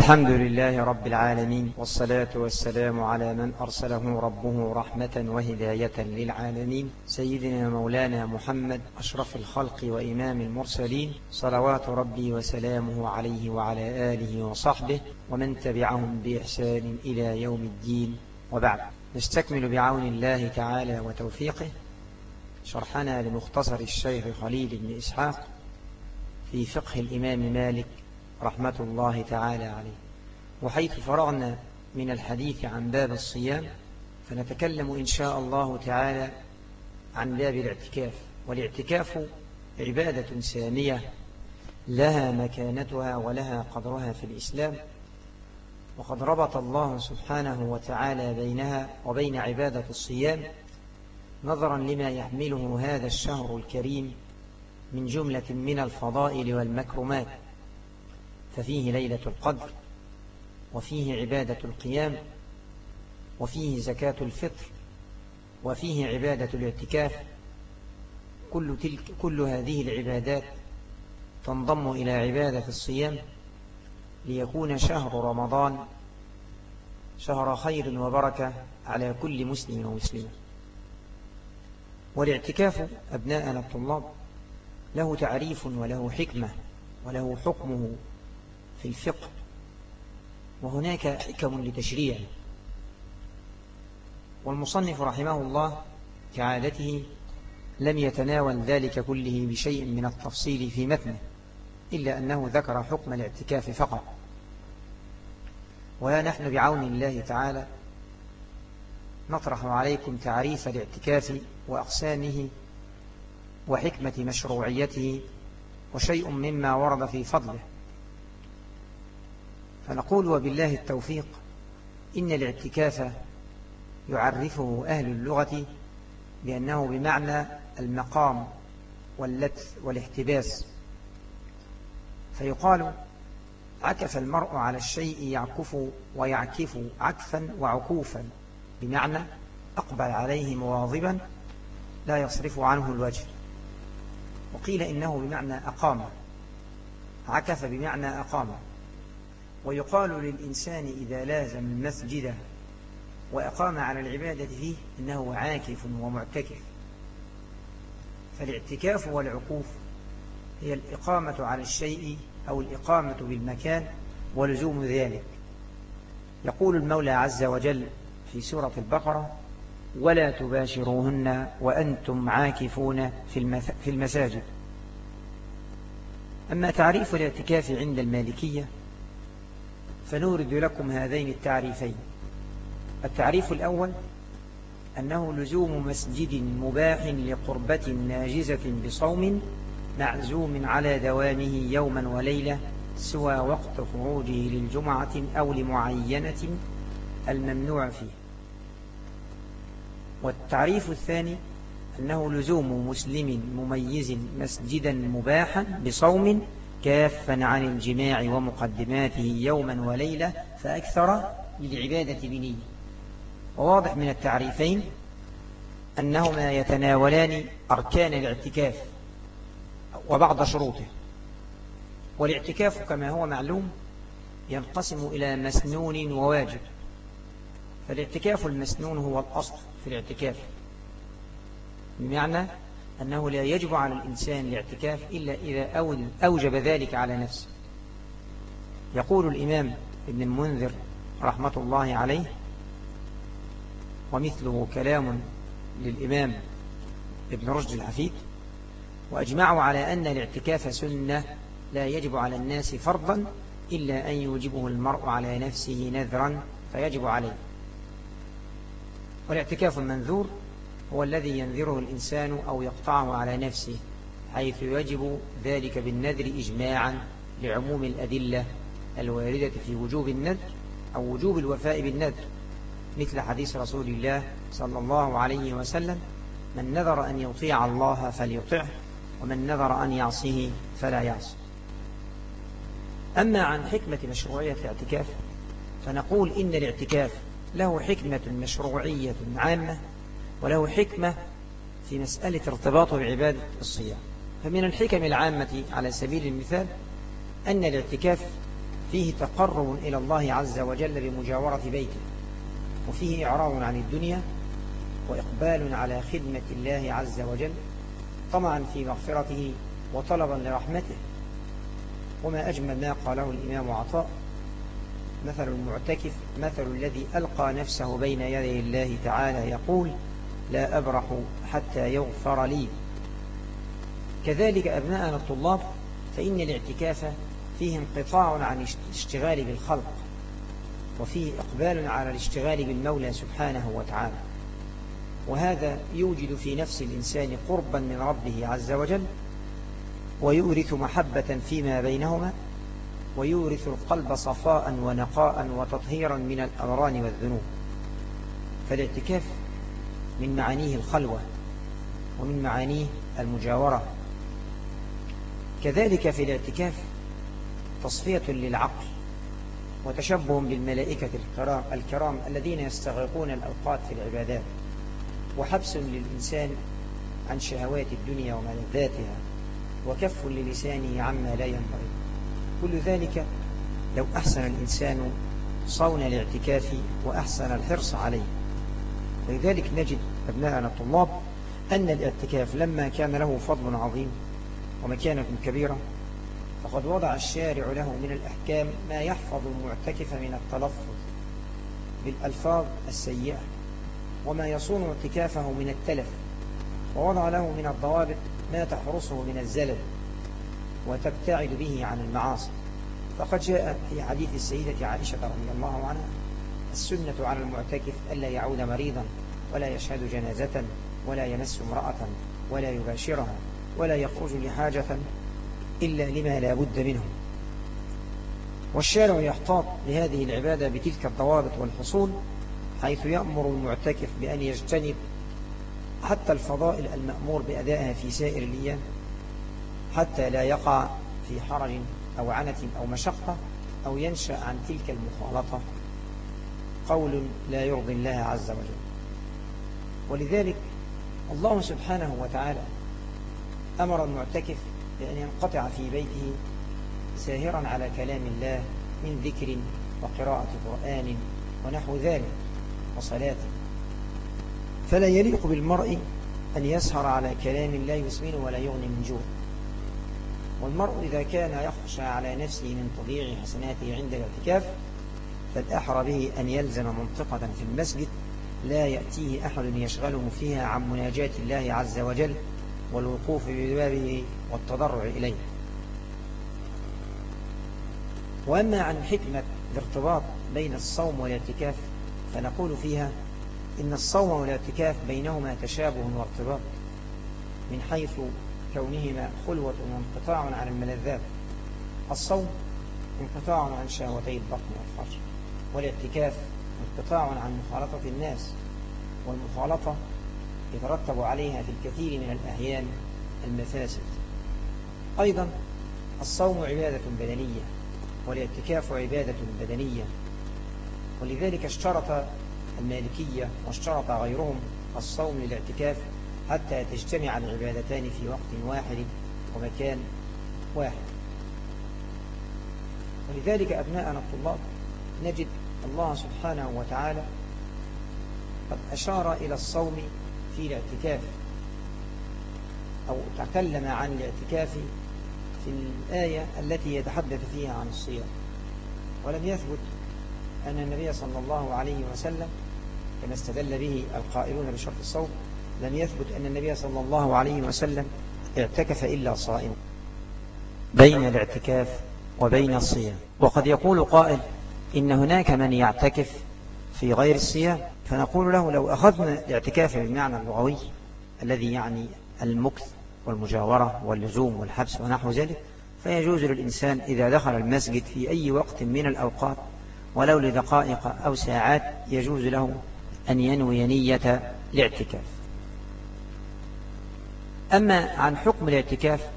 الحمد لله رب العالمين، والصلاة والسلام على من أرسله ربه رحمة وهداية للعالمين، سيدنا مولانا محمد أشرف الخلق وإمام المرسلين، صلوات ربي وسلامه عليه وعلى آله وصحبه ومن تبعهم بإحسان إلى يوم الدين. وبعد، نستكمل بعون الله تعالى وتوفيقه شرحنا لمختصر الشيخ خليل بن إسحاق في فقه الإمام مالك رحمة الله تعالى عليه. وحيث فرغنا من الحديث عن باب الصيام، فنتكلم إن شاء الله تعالى عن باب الاعتكاف. والاعتكاف عبادة سامية لها مكانتها ولها قدرها في الإسلام، وقد ربط الله سبحانه وتعالى بينها وبين عبادة الصيام نظرا لما يحمله هذا الشهر الكريم من جملة من الفضائل والمكرمات، ففيه ليلة القدر، وفيه عبادة القيام، وفيه زكاة الفطر، وفيه عبادة الاعتكاف. كل هذه العبادات تنضم إلى عبادة الصيام ليكون شهر رمضان شهر خير وبركة على كل مسلم ومسلمة. والاعتكاف أبناءنا الطلاب له تعريف وله حكمة وله حكمه في الفقه، وهناك حكم لتشريعه. والمصنف رحمه الله كعادته لم يتناول ذلك كله بشيء من التفصيل في متنه، إلا أنه ذكر حكم الاعتكاف فقط. ولا نحن بعون الله تعالى نطرح عليكم تعريف الاعتكاف وأقسامه وحكمة مشروعيته وشيء مما ورد في فضله، فنقول وبالله التوفيق إن الاعتكاف يعرفه أهل اللغة بأنه بمعنى المقام واللبث والاحتباس. فيقال عكف المرء على الشيء يعكف ويعكف عكفا وعكوفا، بمعنى أقبل عليه مواظبا لا يصرف عنه الوجه. وقيل إنه بمعنى أقام، عكف بمعنى أقام. ويقال للإنسان إذا لازم المسجد وأقام على العبادة فيه إنه عاكف ومعتكف. فالاعتكاف والعكوف هي الإقامة على الشيء أو الإقامة بالمكان ولزوم ذلك. يقول المولى عز وجل في سورة البقرة: ولا تباشروهن وأنتم عاكفون في المساجد. أما تعريف الاعتكاف عند المالكية فنورد لكم هذين التعريفين. التعريف الأول أنه لزوم مسجد مباح لقربة ناجزة بصوم معزوم على دوامه يوما وليلة سوى وقت خروجه للجمعة أو لمعينة الممنوع فيه. والتعريف الثاني أنه لزوم مسلم مميز مسجدا مباحا بصوم كافا عن الجماع ومقدماته يوما وليلة فأكثر للعبادة بنية. وواضح من التعريفين أنهما يتناولان أركان الاعتكاف وبعض شروطه. والاعتكاف كما هو معلوم ينقسم إلى مسنون وواجب. فالاعتكاف المسنون هو الأصل في الاعتكاف، بمعنى أنه لا يجب على الإنسان الاعتكاف إلا إذا أوجب ذلك على نفسه. يقول الإمام ابن المنذر رحمة الله عليه، ومثله كلام للإمام ابن رشد الحفيد: وأجمعوا على أن الاعتكاف سنة لا يجب على الناس فرضا إلا أن يوجبه المرء على نفسه نذرا فيجب عليه. والاعتكاف المنذور هو الذي ينذره الإنسان أو يقطعه على نفسه، حيث يجب ذلك بالنذر إجماعا لعموم الأدلة الواردة في وجوب النذر أو وجوب الوفاء بالنذر، مثل حديث رسول الله صلى الله عليه وسلم: من نذر أن يطيع الله فليطعه، ومن نذر أن يعصيه فلا يعصي. أما عن حكمة مشروعية الاعتكاف فنقول إن الاعتكاف له حكمة مشروعية عامة وله حكمة في مسألة ارتباطه بعبادة الصيام. فمن الحكم العامة على سبيل المثال أن الاعتكاف فيه تقرب إلى الله عز وجل بمجاورة بيته، وفيه إعراض عن الدنيا وإقبال على خدمة الله عز وجل طمعا في مغفرته وطلبا لرحمته. وما أجمل ما قاله الإمام عطاء: مثل المعتكف مثل الذي ألقى نفسه بين يدي الله تعالى يقول: لا أبرح حتى يغفر لي. كذلك أبناءنا الطلاب، فإن الاعتكاف فيه انقطاع عن الاشتغال بالخلق، وفيه إقبال على الاشتغال بالمولى سبحانه وتعالى، وهذا يوجد في نفس الإنسان قربا من ربه عز وجل، ويورث محبة فيما بينهما، ويورث القلب صفاء ونقاء وتطهيرا من الأمران والذنوب. فالاعتكاف من معانيه الخلوة، ومن معانيه المجاورة. كذلك في الاعتكاف تصفية للعقل، وتشبه بالملائكة الكرام الذين يستغرقون الأوقات في العبادات، وحبس للإنسان عن شهوات الدنيا وملذاتها، وكف للسانه عما لا ينبغي. كل ذلك لو أحسن الإنسان صون الاعتكاف وأحسن الحرص عليه. ولذلك نجد أبناءنا الطلاب أن الاعتكاف لما كان له فضل عظيم ومكانة كبيرة، فقد وضع الشارع له من الأحكام ما يحفظ المعتكف من التلفظ بالألفاظ السيئة، وما يصون اعتكافه من التلف، ووضع له من الضوابط ما تحرسه من الزلل وتبتعد به عن المعاصي. فقد جاء في حديث السيدة عائشة رضي الله عنها: السنة على المعتكف ألا يعود مريضا، ولا يشهد جنازة، ولا يمس امرأة، ولا يباشرها، ولا يخرج لحاجة إلا لما لا بد منه. والشارع يحتاط لهذه العبادة بتلك الضوابط والحصول، حيث يأمر المعتكف بأن يجتنب حتى الفضائل المأمور بأدائها في سائر الأيام، حتى لا يقع في حرج أو عنة أو مشقة، أو ينشأ عن تلك المخالطة قول لا يرضي الله عز وجل. ولذلك الله سبحانه وتعالى أمر المعتكف بأن ينقطع في بيته ساهرا على كلام الله من ذكر وقراءة قرآن ونحو ذلك وصلاة. فلا يليق بالمرء أن يسهر على كلام لا يسمن ولا يغني من جوع. والمرء إذا كان يخشى على نفسه من تضييع حسناته عند الاعتكاف، فالأحرى به أن يلزم منطقة في المسجد لا يأتيه أحد يشغله فيها عن مناجاة الله عز وجل والوقوف ببابه والتضرع إليه. وأما عن حكمة الارتباط بين الصوم والاعتكاف، فنقول فيها إن الصوم والاعتكاف بينهما تشابه وارتباط، من حيث كونهما خلوة وانقطاع عن الملذات. الصوم انقطاع عن شهوتي البطن والفرج، والاعتكاف انقطاع عن مخالطة الناس، والمخالطة يترتب عليها في الكثير من الأحيان المفاسد. أيضا الصوم عبادة بدنية، والاعتكاف عبادة بدنية، ولذلك اشترط المالكية واشترط غيرهم الصوم للاعتكاف حتى تجتمع العبادتان في وقت واحد ومكان واحد. ولذلك أبناءنا الطلاب نجد الله سبحانه وتعالى قد أشار إلى الصوم في الاعتكاف، أو تكلم عن الاعتكاف في الآية التي يتحدث فيها عن الصيام. ولم يثبت أن النبي صلى الله عليه وسلم كما استدل به القائلون بشرط الصوم، لم يثبت أن النبي صلى الله عليه وسلم اعتكف إلا صائم. بين الاعتكاف وبين الصيام. وقد يقول قائل إن هناك من يعتكف في غير الصيام، فنقول له لو أخذنا الاعتكاف بالمعنى اللغوي الذي يعني المكث والمجاورة واللزوم والحبس ونحو ذلك، فيجوز للإنسان إذا دخل المسجد في أي وقت من الأوقات ولو لدقائق أو ساعات يجوز له أن ينوي نية الاعتكاف. أما عن حكم الاعتكاف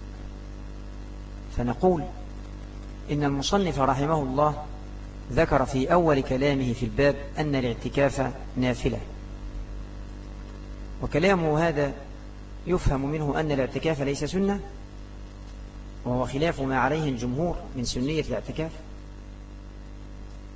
فنقول إن المصنف رحمه الله ذكر في أول كلامه في الباب أن الاعتكاف نافلة، وكلامه هذا يفهم منه أن الاعتكاف ليس سنة، وهو خلاف ما عليه الجمهور من سنية الاعتكاف،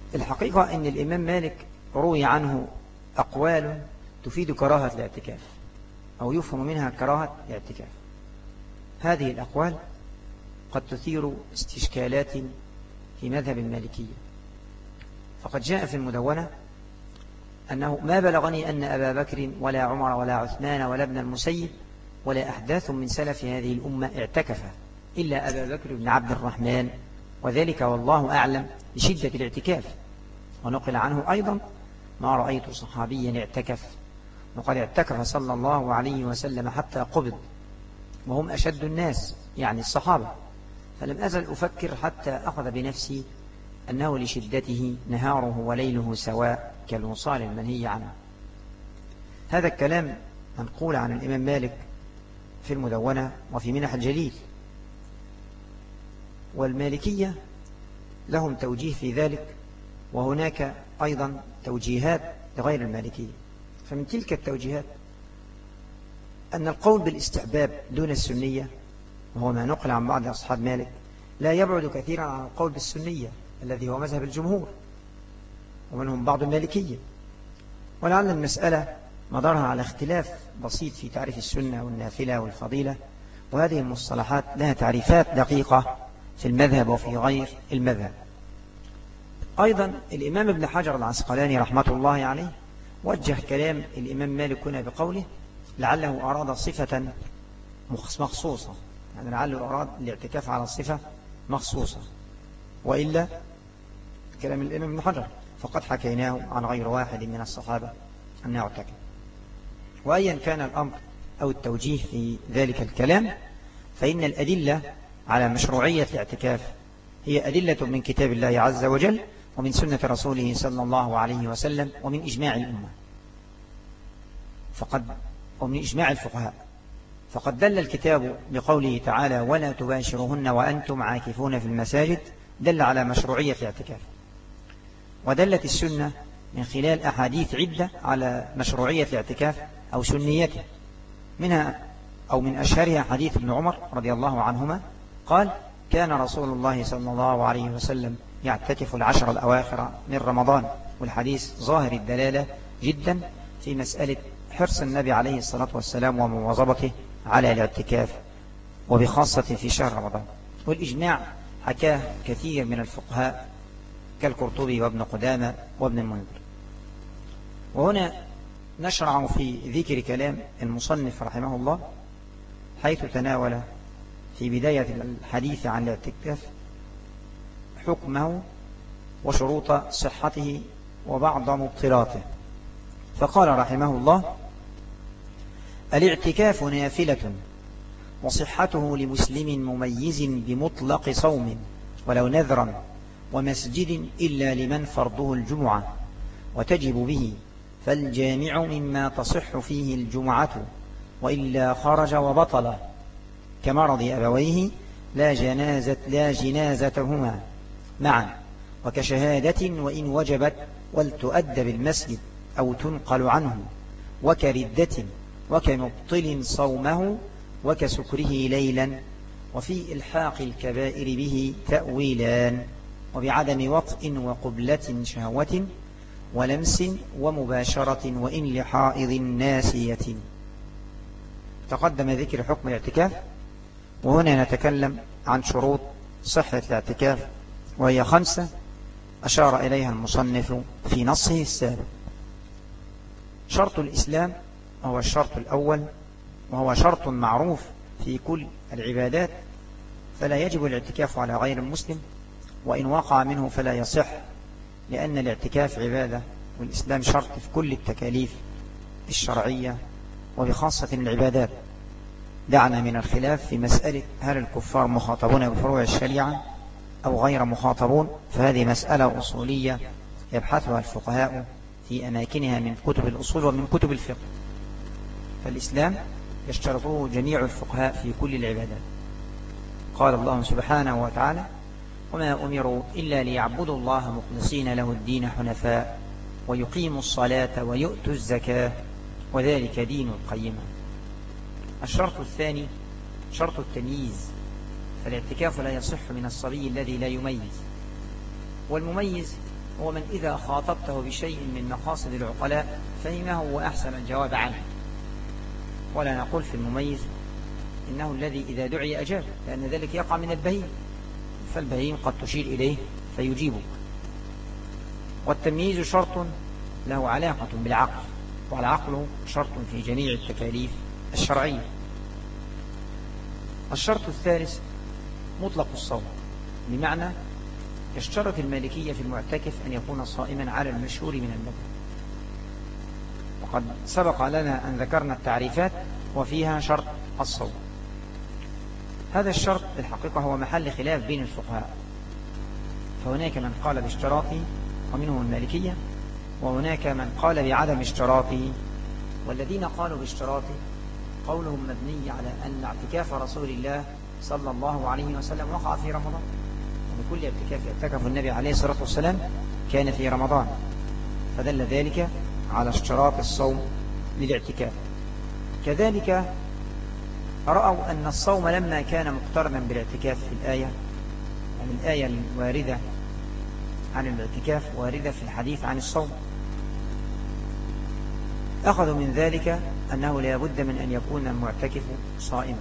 الحقيقة أن الإمام مالك روي عنه أقوال تفيد كراهة الاعتكاف أو يفهم منها كراهة الاعتكاف. هذه الأقوال قد تثير استشكالات في مذهب المالكية. فقد جاء في المدونة أنه ما بلغني أن أبا بكر ولا عمر ولا عثمان ولا ابن المسيب ولا أحداث من سلف هذه الأمة اعتكف إلا أبا بكر بن عبد الرحمن، وذلك والله أعلم لشدة الاعتكاف. ونقل عنه أيضا ما رأيت صحابيا اعتكف، وقد اعتكف صلى الله عليه وسلم حتى قبض وهم أشد الناس يعني الصحابة. فلم أزل أفكر حتى أخذ بنفسي أنه لشدته نهاره وليله سواء كالوصال المنهي عنه. هذا الكلام منقول عن الإمام مالك في المدونة وفي منح الجليل. والمالكية لهم توجيه في ذلك، وهناك أيضا توجيهات لغير المالكية. فمن تلك التوجيهات أن القول بالاستحباب دون السنية، وهو ما نقل عن بعض أصحاب مالك، لا يبعد كثيرا عن القول بالسنية الذي هو مذهب الجمهور ومنهم بعض المالكية. ولعل المسألة مدارها على اختلاف بسيط في تعريف السنة والنافلة والفضيلة، وهذه المصطلحات لها تعريفات دقيقة في المذهب وفي غير المذهب. أيضا الإمام ابن حجر العسقلاني رحمة الله عليه وجه كلام الإمام مالك هنا بقوله لعله أراد صفة مخصوصة، يعني لعله أراد الاعتكاف على صفة مخصوصة، وإلا كلام الإمام ابن حجر فقد حكيناه عن غير واحد من الصحابة أنه اعتكف. وأيا كان الأمر أو التوجيه في ذلك الكلام، فإن الأدلة على مشروعية الاعتكاف هي أدلة من كتاب الله عز وجل ومن سنة رسوله صلى الله عليه وسلم ومن إجماع الأمة ومن إجماع الفقهاء. فقد دل الكتاب بقوله تعالى ولا تباشرهن وأنتم عاكفون في المساجد دل على مشروعية الاعتكاف، ودلت السنة من خلال أحاديث عدة على مشروعية الاعتكاف أو سنيته، منها أو من أشهرها حديث ابن عمر رضي الله عنهما قال كان رسول الله صلى الله عليه وسلم يعتكف العشر الأواخر من رمضان. والحديث ظاهر الدلالة جدا في مسألة حرص النبي عليه الصلاة والسلام ومواظبته على الاعتكاف وبخاصة في شهر رمضان. والإجماع حكاه كثير من الفقهاء كالقرطبي وابن قدامة وابن المنذر. وهنا نشرع في ذكر كلام المصنف رحمه الله، حيث تناول في بداية الحديث عن الاعتكاف حكمه وشروط صحته وبعض مبطلاته. فقال رحمه الله الاعتكاف نافلة وصحته لمسلم مميز بمطلق صوم ولو نذرا ومسجد إلا لمن فرضه الجمعة وتجب به، فالجامع مما تصح فيه الجمعة وإلا خرج وبطل كمرض أبويه لا جنازتهما معا، وكشهادة وإن وجبت ولتؤدى بالمسجد أو تنقل عنه، وكردة وكمبطل صومه وكسكره ليلا. وفي إلحاق الكبائر به تأويلان، وبعدم وطء وقبلة شهوة ولمس ومباشرة وإن لحائض ناسية. تقدم ذكر حكم الاعتكاف، وهنا نتكلم عن شروط صحة الاعتكاف، وهي 5 أشار إليها المصنف في نصه السابق. شرط الإسلام هو الشرط الأول، وهو شرط معروف في كل العبادات، فلا يجب الاعتكاف على غير المسلم، وإن وقع منه فلا يصح، لأن الاعتكاف عبادة، والإسلام شرط في كل التكاليف الشرعية وبخاصة العبادات. دعنا من الخلاف في مسألة هل الكفار مخاطبون بفروع الشريعة أو غير مخاطبون، فهذه مسألة أصولية يبحثها الفقهاء في أماكنها من كتب الأصول ومن كتب الفقه. فالإسلام يشترطه جميع الفقهاء في كل العبادات. قال الله سبحانه وتعالى وما أمروا إلا ليعبدوا الله مخلصين له الدين حنفاء ويقيموا الصلاة ويؤتوا الزكاة وذلك دين القيمة. الشرط الثاني شرط التمييز، فالاعتكاف لا يصح من الصبي الذي لا يميز، والمميز هو من إذا خاطبته بشيء من مقاصد العقلاء فهمه وأحسن الجواب عنه. ولا نقول في المميز إنه الذي إذا دعي أجاب، لأن ذلك يقع من البهيم، فالبهيم قد تشير إليه فيجيبك. والتمييز شرط له علاقة بالعقل، والعقل شرط في جميع التكاليف الشرعية. الشرط الثالث مطلق الصوم، بمعنى يشترط المالكية في المعتكف أن يكون صائما على المشهور من المذهب. وقد سبق لنا أن ذكرنا التعريفات وفيها شرط الصوم. هذا الشرط الحقيقة هو محل خلاف بين الفقهاء، فهناك من قال باشتراطه ومنهم المالكية، وهناك من قال بعدم اشتراطه. والذين قالوا باشتراطه قولهم مبني على أن اعتكاف رسول الله صلى الله عليه وسلم وقع في رمضان، وبكل اعتكاف اعتكف النبي عليه الصلاة والسلام كان في رمضان، فدل ذلك على اشتراط الصوم للاعتكاف. كذلك رأوا أن الصوم لما كان مقترنا بالاعتكاف في الآية، يعني الآية الواردة عن الاعتكاف واردة في الحديث عن الصوم، أخذوا من ذلك أنه لا بد من أن يكون المعتكف صائما.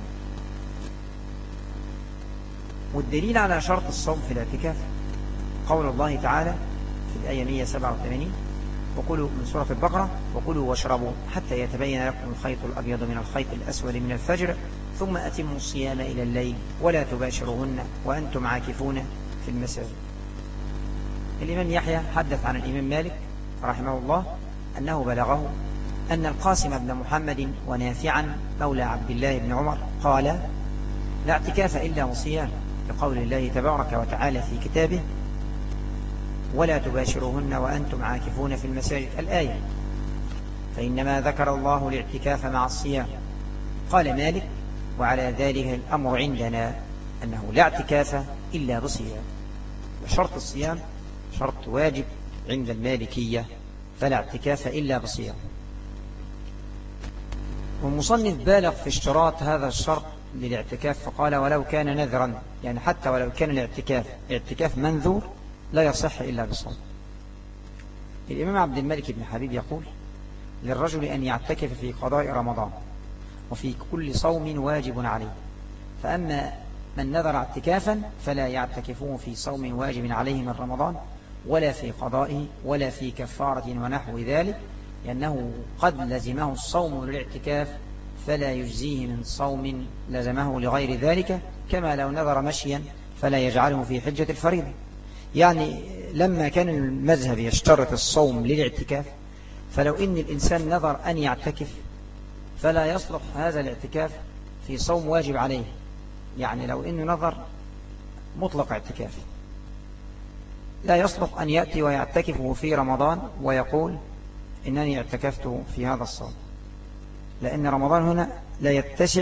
والدليل على شرط الصوم في الاعتكاف قول الله تعالى في الآية 187 وقولوا من سورة البقرة: وكلوا واشربوا حتى يتبين لكم الخيط الأبيض من الخيط الأسود من الفجر ثم أتموا الصيام إلى الليل ولا تباشروهن وأنتم عاكفون في المساجد. الإمام يحيى حدث عن الإمام مالك رحمه الله أنه بلغه أن القاسم بن محمد ونافعا مولى عبد الله بن عمر قال: لا اعتكاف إلا وصيام، لقول الله تبارك وتعالى في كتابه: ولا تباشروهن وأنتم عاكفون في المساجد، الآية. فإنما ذكر الله الاعتكاف مع الصيام. قال مالك: وعلى ذلك الأمر عندنا أنه لا اعتكاف إلا بصيام، وشرط الصيام شرط واجب عند المالكية، فلا اعتكاف إلا بصيام. والمصنف بالغ في اشتراط هذا الشرط للاعتكاف فقال: ولو كان نذرا، يعني حتى ولو كان الاعتكاف اعتكاف منذور لا يصح إلا بالصوم. الإمام عبد الملك بن حبيب يقول: للرجل أن يعتكف في قضاء رمضان وفي كل صوم واجب عليه، فأما من نذر اعتكافا فلا يعتكفه في صوم واجب عليه من رمضان ولا في قضائه ولا في كفارة ونحو ذلك، لأنه قد لزمه الصوم للاعتكاف فلا يجزيه من صوم لزمه لغير ذلك، كما لو نذر مشيا فلا يجعله في حجة الفريضة. يعني لما كان المذهب يشترط الصوم للاعتكاف، فلو إن الإنسان نذر أن يعتكف فلا يصلح هذا الاعتكاف في صوم واجب عليه. يعني لو إنه نذر مطلق اعتكاف لا يصلح أن يأتي ويعتكفه في رمضان ويقول إنني اعتكفت في هذا الصوم، لأن رمضان هنا لا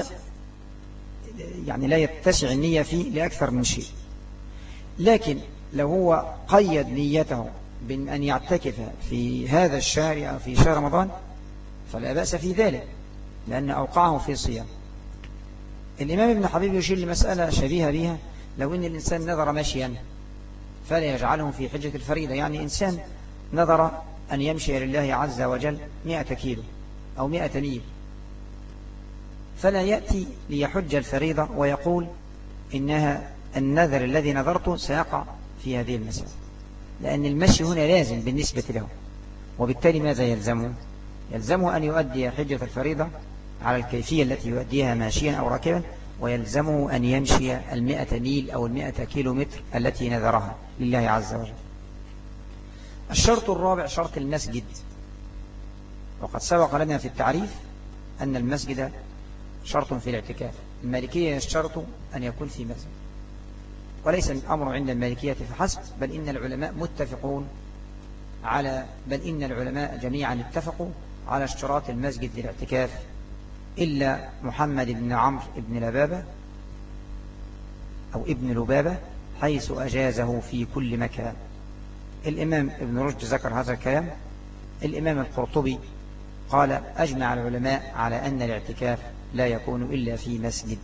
يتسع النية فيه لأكثر من شيء. لكن لو هو قيد نيته بأن يعتكف في هذا الشهر أو في شهر رمضان فلا بأس في ذلك، لأن أوقعه في صيام. الإمام ابن حبيب يشير لمسألة شبيهة بها: لو إن الإنسان نذر مشيا فلا يجعله في حجة الفريضة. يعني إنسان نذر أن يمشي لله عز وجل 100 كيلو أو 100 ميل، فلا يأتي ليحج الفريضة ويقول إنها النذر الذي نذرته سيقع في هذه المسافة، لأن المشي هنا لازم بالنسبة له. وبالتالي ماذا يلزمه؟ يلزمه أن يؤدي حجة الفريضة على الكيفية التي يؤديها ماشيا أو راكبا، ويلزمه أن يمشي 100 ميل أو 100 كيلو متر التي نذرها لله عز وجل. الشرط الرابع شرط المسجد، وقد سبق لنا في التعريف أن المسجد شرط في الاعتكاف. المالكية يشترط أن يكون في مسجد، وليس الأمر عند المالكية فحسب، بل إن العلماء جميعا اتفقوا على اشتراط المسجد للاعتكاف، إلا محمد بن عمرو بن لبابة أو ابن لبابة حيث أجازه في كل مكان. الإمام ابن رشد ذكر هذا الكلام. الإمام القرطبي قال: أجمع العلماء على أن الاعتكاف لا يكون إلا في مسجد.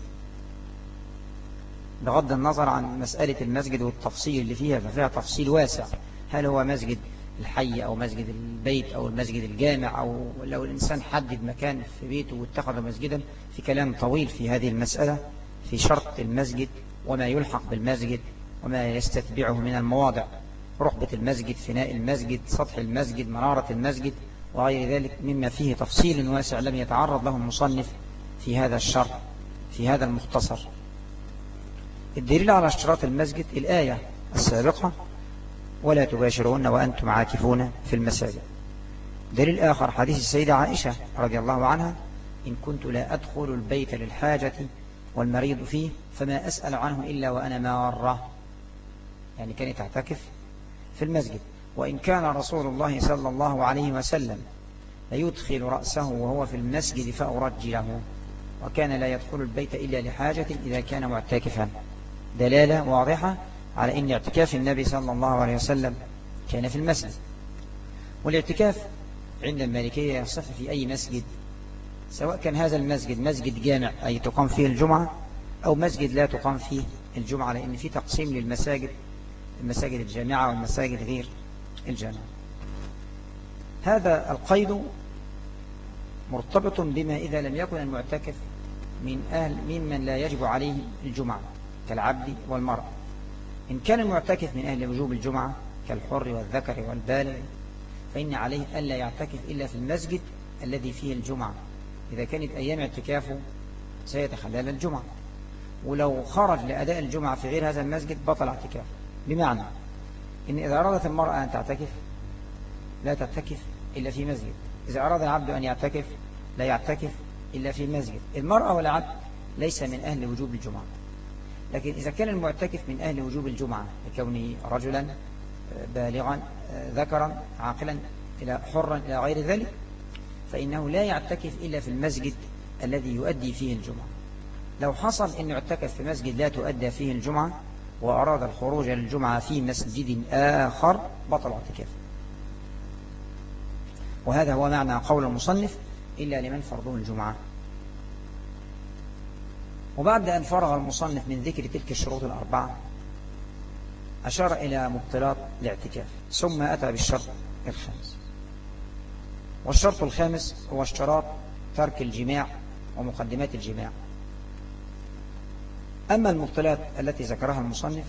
بغض النظر عن مسألة المسجد والتفصيل اللي فيها، ففيها تفصيل واسع: هل هو مسجد الحي أو مسجد البيت أو المسجد الجامع، أو لو الإنسان حدد مكان في بيته واتخذ مسجدا. في كلام طويل في هذه المسألة في شرط المسجد وما يلحق بالمسجد وما يستتبعه من المواضع: رحبة المسجد، فناء المسجد، سطح المسجد، منارة المسجد، وغير ذلك مما فيه تفصيل واسع لم يتعرض له المصنف في هذا الشرح في هذا المختصر. الدليل على اشتراط المسجد الآية السابقة: ولا تباشرون وأنتم عاكفون في المساجد. دليل آخر حديث السيدة عائشة رضي الله عنها: إن كنت لا أدخل البيت للحاجة والمريض فيه فما أسأل عنه إلا وأنا مارة، يعني كانت تعتكف في المسجد. وإن كان رسول الله صلى الله عليه وسلم ليدخل رأسه وهو في المسجد فأرجله، وكان لا يدخل البيت إلا لحاجة إذا كان معتكفا. دلالة واضحة على أن اعتكاف النبي صلى الله عليه وسلم كان في المسجد. والاعتكاف عند المالكية يصح في أي مسجد، سواء كان هذا المسجد مسجد جامع أي تقام فيه الجمعة، أو مسجد لا تقام فيه الجمعة، لأن في تقسيم للمساجد: المساجد الجامعة والمساجد غير الجامعة. هذا القيد مرتبط بما إذا لم يكن المعتكف من لا يجب عليه الجمعة كالعبد والمرأة. إن كان المعتكف من أهل وجوب الجمعة كالحر والذكر والبالغ فإن عليه ألا يعتكف إلا في المسجد الذي فيه الجمعة، إذا كانت أيام اعتكافه سيتخلل الجمعة. ولو خرج لأداء الجمعة في غير هذا المسجد بطل اعتكافه. بمعنى إن إذا أرادت المرأة أن تعتكف لا تعتكف إلا في مسجد، إذا أراد العبد أن يعتكف لا يعتكف إلا في مسجد. المرأة والعبد ليس من أهل وجوب الجمعة، لكن إذا كان المعتكف من أهل وجوب الجمعة لكونه رجلا بالغا ذكرا عاقلا إلى حرا إلى غير ذلك، فإنه لا يعتكف إلا في المسجد الذي يؤدي فيه الجمعة. لو حصل أنه اعتكف في مسجد لا تؤدى فيه الجمعة وأراد الخروج للجمعة في مسجد آخر بطل اعتكافه. وهذا هو معنى قول المصنف: إلا لمن فرضه الجمعة. وبعد أن فرغ المصنف من ذكر تلك الشروط الأربعة أشار إلى مبطلات الاعتكاف، ثم أتى بالشرط الخامس. والشرط الخامس هو اشتراط ترك الجماع ومقدمات الجماع. أما المبطلات التي ذكرها المصنف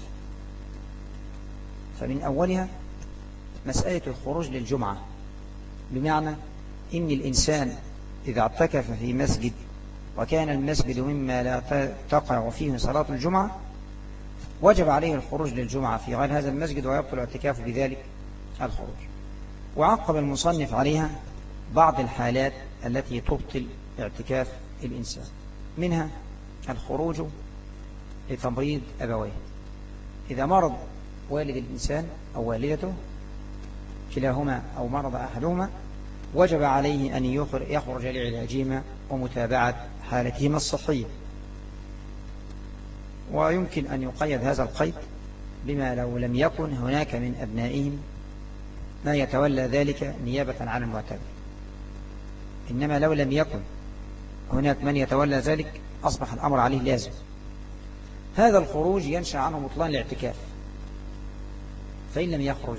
فمن أولها مسألة الخروج للجمعة، بمعنى إن الإنسان إذا اعتكف في مسجد وكان المسجد مما لا تقع فيه صلاة الجمعة وجب عليه الخروج للجمعة في غير هذا المسجد ويبطل الاعتكاف بذلك الخروج. وعقب المصنف عليها بعض الحالات التي تبطل اعتكاف الإنسان، منها الخروج لتمريض أبويه. إذا مرض والد الإنسان أو والدته كلاهما أو مرض أحدهما وجب عليه أن يخرج لعلاجهما ومتابعة حالتهما الصحية. ويمكن أن يقيد هذا القيد بما لو لم يكن هناك من أبنائهم ما يتولى ذلك نيابة عن المعتبر، إنما لو لم يكن هناك من يتولى ذلك أصبح الأمر عليه لازم. هذا الخروج ينشأ عنه بطلان الاعتكاف، فإن لم يخرج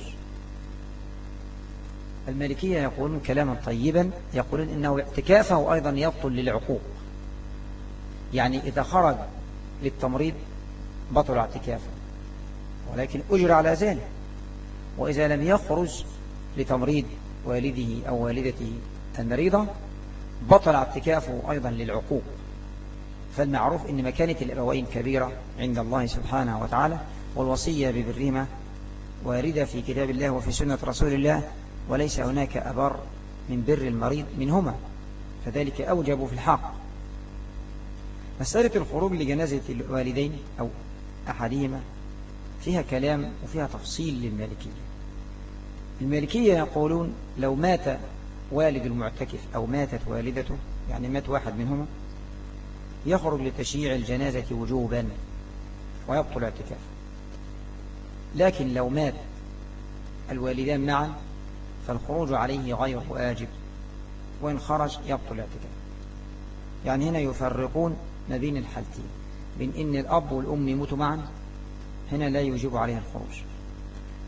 المالكية يقولون كلاما طيبا، يقولون إنه اعتكافه أيضا يبطل للعقوق. يعني إذا خرج للتمريض بطل اعتكافه ولكن أجر على ذلك، وإذا لم يخرج لتمريض والده أو والدته المريضة بطل اعتكافه أيضا للعقوق. فالمعروف إن مكانة الأبوين كبيرة عند الله سبحانه وتعالى، والوصية ببرهما واردة في كتاب الله وفي سنة رسول الله، وليس هناك أبر من بر المريض منهما، فذلك أوجب في الحق. مسألة الخروج لجنازة الوالدين أو أحدهما فيها كلام وفيها تفصيل للمالكية. المالكية يقولون لو مات والد المعتكف أو ماتت والدته، يعني مات واحد منهما، يخرج لتشييع الجنازة وجوبا ويبطل اعتكاف. لكن لو مات الوالدان معا فالخروج عليه غير واجب، وإن خرج يبطل الاعتكاف. يعني هنا يفرقون ما بين الحالتين، بين إن الأب والأم يموتوا معا، هنا لا يجب عليه الخروج،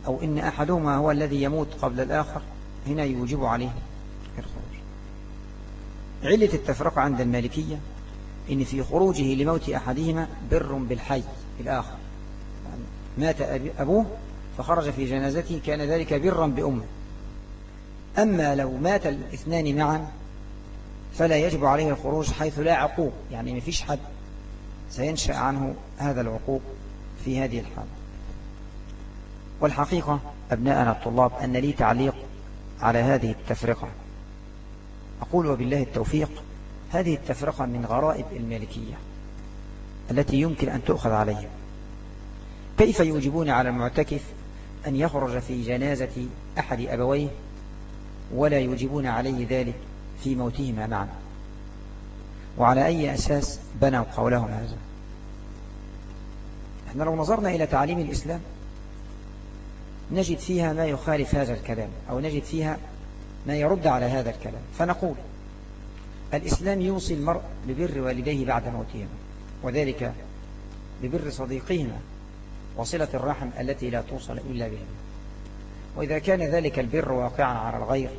أو إن أحدهما هو الذي يموت قبل الآخر هنا يوجب عليه الخروج. علة التفرقة عند المالكية إن في خروجه لموت أحدهما بر بالحي الآخر، يعني مات أبوه فخرج في جنازته كان ذلك برا بأمه. أما لو مات الاثنان معا فلا يجب عليه الخروج حيث لا عقوق، يعني ما فيش حد سينشأ عنه هذا العقوق في هذه الحالة. والحقيقة أبناءنا الطلاب أن لي تعليق على هذه التفرقة. أقول وبالله التوفيق، هذه التفرقة من غرائب المالكية التي يمكن أن تؤخذ عليها. كيف يوجبون على المعتكف أن يخرج في جنازة أحد أبويه ولا يوجبون عليه ذلك في موتهما معا؟ وعلى أي أساس بنوا قولهم هذا؟ احنا لو نظرنا إلى تعاليم الإسلام نجد فيها ما يخالف هذا الكلام، أو نجد فيها ما يرد على هذا الكلام. فنقول الإسلام يوصي المرء ببر والديه بعد موتهما، وذلك ببر صديقهما وصلة الرحم التي لا توصل إلا بهما. وإذا كان ذلك البر واقعا على الغير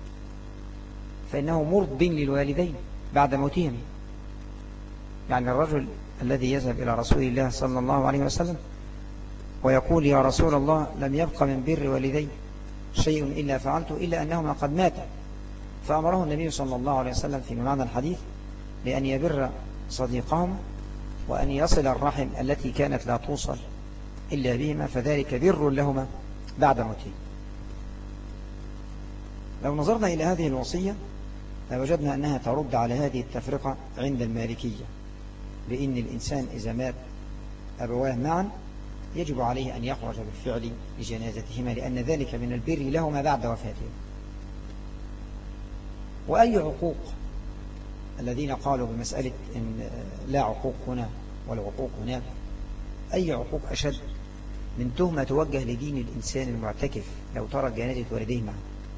فإنه مرض للوالدين بعد موتهما. يعني الرجل الذي يذهب إلى رسول الله صلى الله عليه وسلم ويقول يا رسول الله لم يبق من بر والدي شيء إلا فعلته إلا أنهما قد ماتا، فأمره النبي صلى الله عليه وسلم في معنى الحديث بأن يبر صديقهم وأن يصل الرحم التي كانت لا توصل إلا بهما، فذلك بر لهما بعد موتهم. لو نظرنا إلى هذه الوصية لوجدنا أنها ترد على هذه التفرقة عند المالكية، بأن الإنسان إذا مات أبواه معا يجب عليه أن يخرج بالفعل لجنازتهما، لأن ذلك من البر لهما بعد وفاتهما. وأي عقوق الذين قالوا بمسألة إن لا عقوق هنا والعقوق هناك، أي عقوق أشد من تهمة توجه لدين الإنسان المعتكف لو ترك جنازة والديه معا؟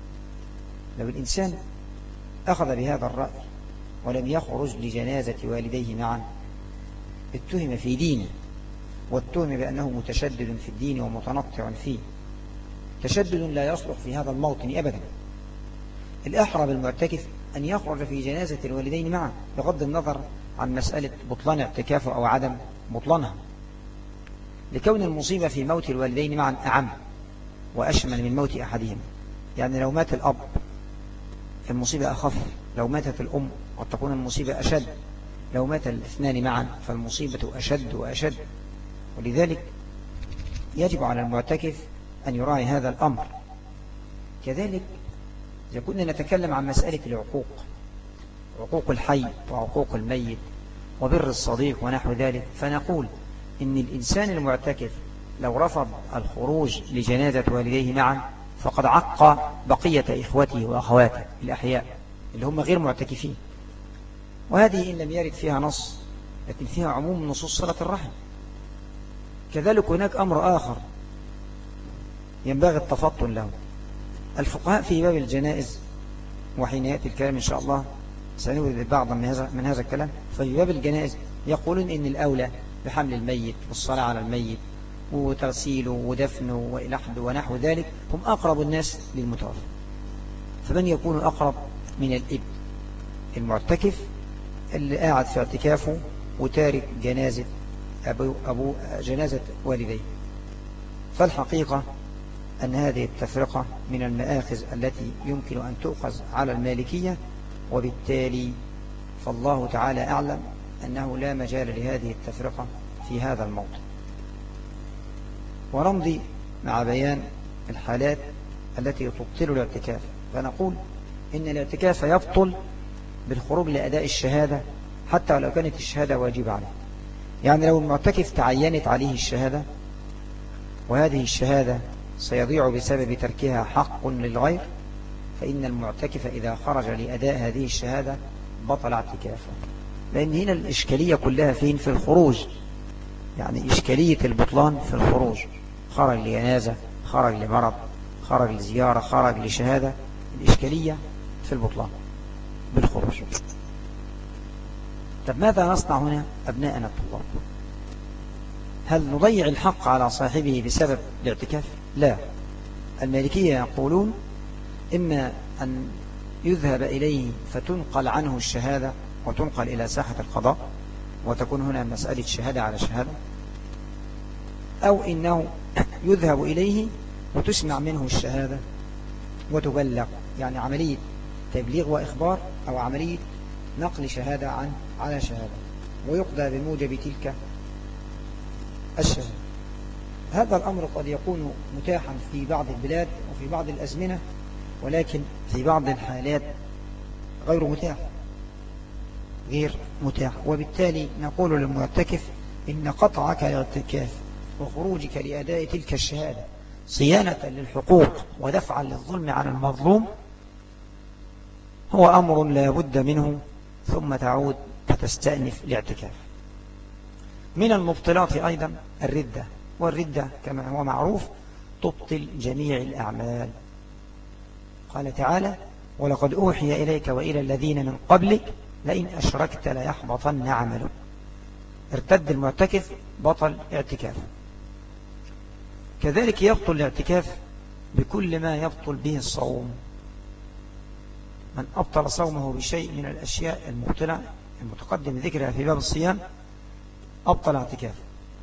لو الإنسان أخذ بهذا الرأي ولم يخرج لجنازة والديه معا اتهم في دينه، والتهم بأنه متشدد في الدين ومتنطع فيه. تشدد لا يصلح في هذا الموطن أبدا. الأحرى بالمعتكف أن يخرج في جنازة الوالدين معا بغض النظر عن مسألة بطلان اعتكافه أو عدم بطلانها، لكون المصيبة في موت الوالدين معا أعم وأشمل من موت أحدهما. يعني لو مات الأب فالمصيبة أخف، لو ماتت الأم قد تكون المصيبة أشد، لو مات الاثنان معا فالمصيبة أشد وأشد. ولذلك يجب على المعتكف أن يراعي هذا الأمر. كذلك إذا كنا نتكلم عن مسألة العقوق، عقوق الحي وعقوق الميت وبر الصديق ونحو ذلك، فنقول إن الإنسان المعتكف لو رفض الخروج لجنازة والديه معا فقد عق بقية إخوته وأخواته الأحياء اللي هم غير معتكفين. وهذه إن لم يرد فيها نص لكن فيها عموم نصوص صلة الرحم. كذلك هناك أمر آخر ينبغي التفطن له. الفقهاء في باب الجنائز، وحين يأتي الكلام إن شاء الله سنورد بعضا من هذا الكلام، ففي باب الجنائز يقولون إن الأولى بحمل الميت والصلاة على الميت وتغسيله ودفنه ولحده ونحو ذلك هم أقرب الناس للمتوفى. فمن يكون أقرب من الابن المعتكف اللي قاعد في اعتكافه وتارك جنازة جنازة والديه؟ فالحقيقة أن هذه التفرقة من المآخذ التي يمكن أن تؤخذ على المالكية، وبالتالي فالله تعالى أعلم أنه لا مجال لهذه التفرقة في هذا الموضوع. ونمضي مع بيان الحالات التي تبطل الاعتكاف. فنقول إن الاعتكاف يبطل بالخروج لأداء الشهادة حتى ولو كانت الشهادة واجبة عليه. يعني لو المعتكف تعينت عليه الشهادة وهذه الشهادة سيضيع بسبب تركها حق للغير، فإن المعتكف إذا خرج لأداء هذه الشهادة بطل اعتكافه. لأن هنا الإشكالية كلها فين؟ في الخروج. يعني إشكالية البطلان في الخروج. خرج لجنازة، خرج لمرض، خرج لزيارة، خرج لشهادة، الإشكالية في البطلان بالخروج. طب ماذا نصنع هنا أبناءنا الطلاب؟ هل نضيع الحق على صاحبه بسبب الاعتكاف؟ لا، المالكية يقولون إما أن يذهب إليه فتنقل عنه الشهادة وتنقل إلى ساحة القضاء وتكون هنا مسألة شهادة على شهادة، أو إنه يذهب إليه وتسمع منه الشهادة وتبلغ، يعني عملية تبليغ وإخبار أو عملية نقل شهادة على شهادة، ويقضى بموجب تلك الشهادة. هذا الأمر قد يكون متاحا في بعض البلاد وفي بعض الأزمنة، ولكن في بعض الحالات غير متاح. وبالتالي نقول للمعتكف إن قطعك الاعتكاف وخروجك لأداء تلك الشهادة صيانة للحقوق ودفعا للظلم عن المظلوم هو أمر لا بد منه، ثم تعود فتستأنف الاعتكاف. من المبطلات أيضا الردة، والردة كما هو معروف تبطل جميع الأعمال. قال تعالى: ولقد أوحي إليك وإلى الذين من قبلك لئن أشركت ليحبطن عملك. ارتد المعتكف بطل اعتكافه. كذلك يبطل الاعتكاف بكل ما يبطل به الصوم. من أبطل صومه بشيء من الأشياء المبطلة المتقدم ذكرها في باب الصيام أبطل اعتكافه.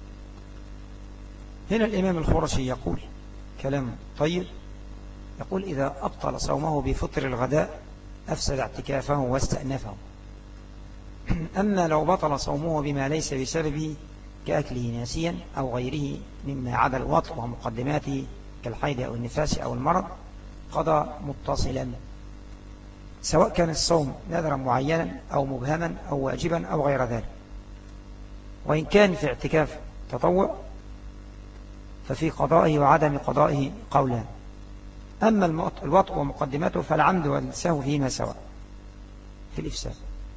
هنا الإمام الخرشي يقول كلام طيب، يقول: إذا أبطل صومه بفطر الغداء أفسد اعتكافه واستأنفه. أما لو بطل صومه بما ليس بسببه كأكله ناسيا أو غيره مما عدا الوطء ومقدماته كالحيض أو النفاس أو المرض قضى متصلا، سواء كان الصوم نذرا معينا أو مبهما أو واجبا أو غير ذلك. وإن كان في اعتكاف تطوع ففي قضائه وعدم قضائه قولان. أما الوطء ومقدماته فالعمد والسهو فيما سواء في الإفساد.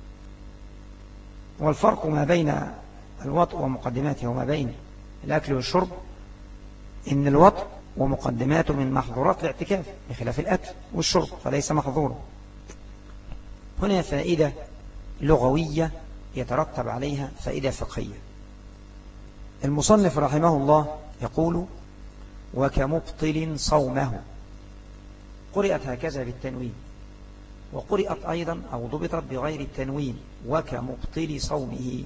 والفرق ما بين الوطء ومقدماته وما بين الأكل والشرب إن الوطء ومقدماته من محظورات الاعتكاف بخلاف الأكل والشرب فليس محظورا. هنا فائدة لغوية يترتب عليها فائدة فقهية. المصنف رحمه الله يقول: وكمبطل صومه. قرئت هكذا بالتنوين، وقرئت أيضا أو ضبطت بغير التنوين: وكمبطل صومه.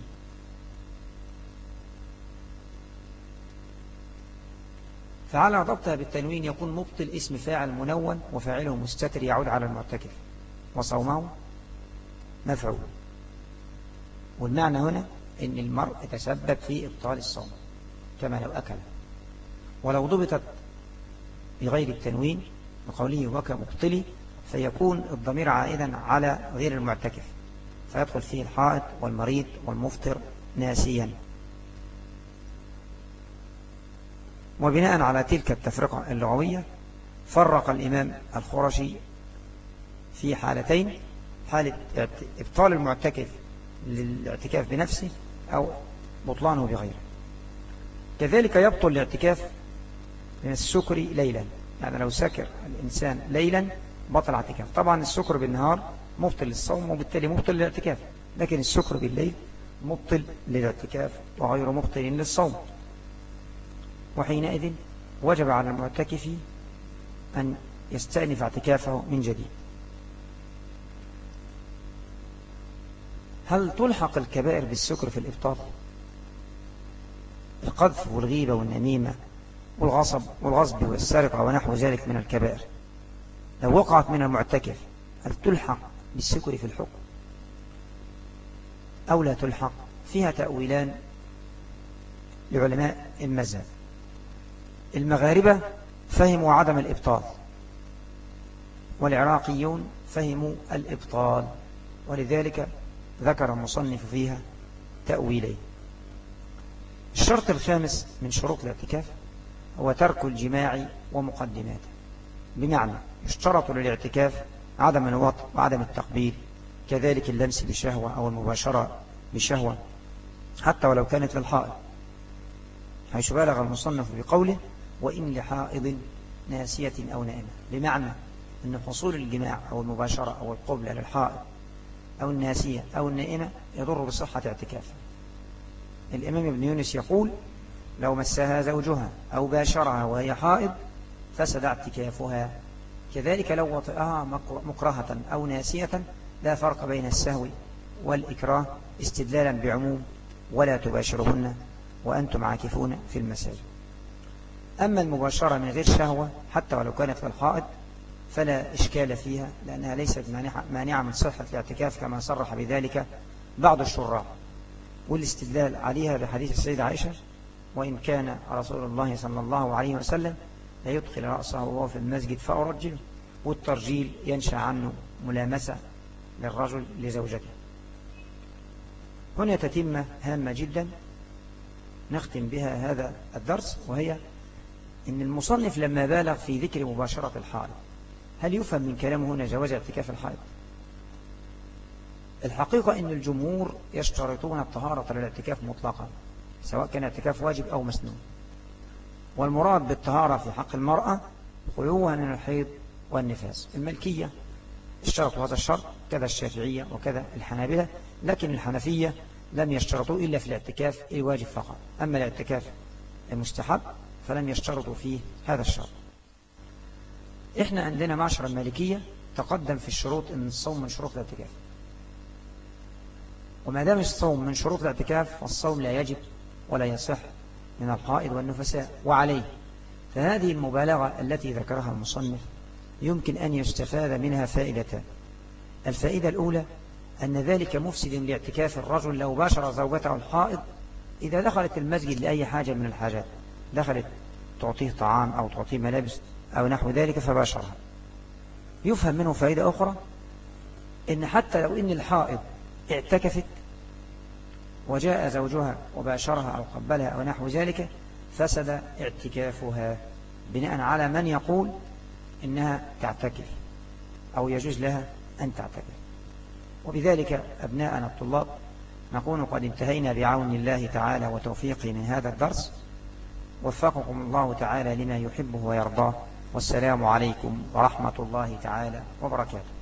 فعلى ضبطها بالتنوين يكون مبطل اسم فاعل منون وفاعله مستتر يعود على المعتكف، وصومه مفعول. والمعنى هنا إن المرء يتسبب في إبطال الصوم كما لو أكل. ولو ضبطت بغير التنوين بقوله وكمبطل فيكون الضمير عائدا على غير المعتكف، فيدخل فيه الحائط والمريض والمفطر ناسيا. وبناء على تلك التفرقة اللغوية فرق الإمام الخرشي في حالتين: حالة إبطال المعتكف للاعتكاف بنفسه أو بطلانه بغيره. كذلك يبطل الاعتكاف من السكر ليلا، يعني لو سكر الإنسان ليلا بطل اعتكاف. طبعا السكر بالنهار مبطل للصوم وبالتالي مبطل للاعتكاف، لكن السكر بالليل مبطل للاعتكاف وغير مبطل للصوم. وحينئذ وجب على المعتكف أن يستأنف اعتكافه من جديد. هل تلحق الكبائر بالسكر في الإبطال؟ القذف والغيبة والنميمة والغصب والسرقة ونحو ذلك من الكبائر لو وقعت من المعتكف هل تلحق بالسكر في الحكم أو لا تلحق؟ فيها تأويلان لعلماء المذهب. المغاربة فهموا عدم الإبطال، والعراقيون فهموا الإبطال، ولذلك ذكر المصنف فيها تأويلين. الشرط الخامس من شروط الاعتكاف هو ترك الجماع ومقدماته، بمعنى يشترط للاعتكاف عدم الوطء وعدم التقبيل، كذلك اللمس بشهوة أو المباشرة بشهوة حتى ولو كانت للحائض، حيث بالغ المصنف بقوله وإن لحائض ناسية أو نائمة، بمعنى أن حصول الجماع أو المباشرة أو القبلة للحائض أو الناسية أو النائمة يضر بصحة اعتكافها. الإمام ابن يونس يقول لو مسها زوجها أو باشرها وهي حائض فسد اعتكافها. كذلك لو وطئها مكرهة أو ناسية لا فرق بين السهو والإكراه استدلالا بعموم ولا تباشرهن وأنتم عاكفون في المساجد. أما المباشرة من غير شهوة حتى ولو كانت في الحائض فلا إشكال فيها، لأنها ليست مانعة من صحة الاعتكاف كما صرح بذلك بعض الشراح، والاستدلال عليها بحديث السيدة عائشة: وإن كان رسول الله صلى الله عليه وسلم لا يدخل رأسه وهو في المسجد فأرجله، والترجيل ينشأ عنه ملامسة للرجل لزوجته. هنا تتمة هامة جدا نختم بها هذا الدرس، وهي إن المصنف لما بالغ في ذكر مباشرة الحائض هل يفهم من كلامه هنا جواز اعتكاف الحائض؟ الحقيقة إن الجمهور يشترطون الطهارة للاعتكاف مطلقا سواء كان اعتكاف واجب أو مسنون، والمراد بالطهارة في حق المرأة خلوها من الحيض والنفاس. المالكية اشترطوا هذا الشرط، كذا الشافعية وكذا الحنابلة، لكن الحنفية لم يشترطوا إلا في الاعتكاف الواجب فقط، أما الاعتكاف المستحب فلم يشترطوا فيه هذا الشرط. إحنا عندنا معشر المالكية تقدم في الشروط أن الصوم من شروط الاعتكاف، وما دام الصوم من شروط الاعتكاف فالصوم لا يجب ولا يصح من الحائض والنفساء. وعليه فهذه المبالغة التي ذكرها المصنف يمكن أن يستفاد منها فائدتان. الفائدة الأولى أن ذلك مفسد لاعتكاف الرجل لو باشر زوجته الحائض إذا دخلت المسجد لأي حاجة من الحاجات، دخلت تعطيه طعام أو تعطيه ملابس أو نحو ذلك فباشرها. يفهم منه فائدة أخرى، إن حتى لو إن الحائض اعتكفت وجاء زوجها وباشرها أو قبلها أو نحو ذلك فسد اعتكافها، بناء على من يقول إنها تعتكف أو يجوز لها أن تعتكف. وبذلك أبناءنا الطلاب نكون قد انتهينا بعون الله تعالى وتوفيقه من هذا الدرس. وفقكم الله تعالى لما يحبه ويرضاه، والسلام عليكم ورحمة الله تعالى وبركاته.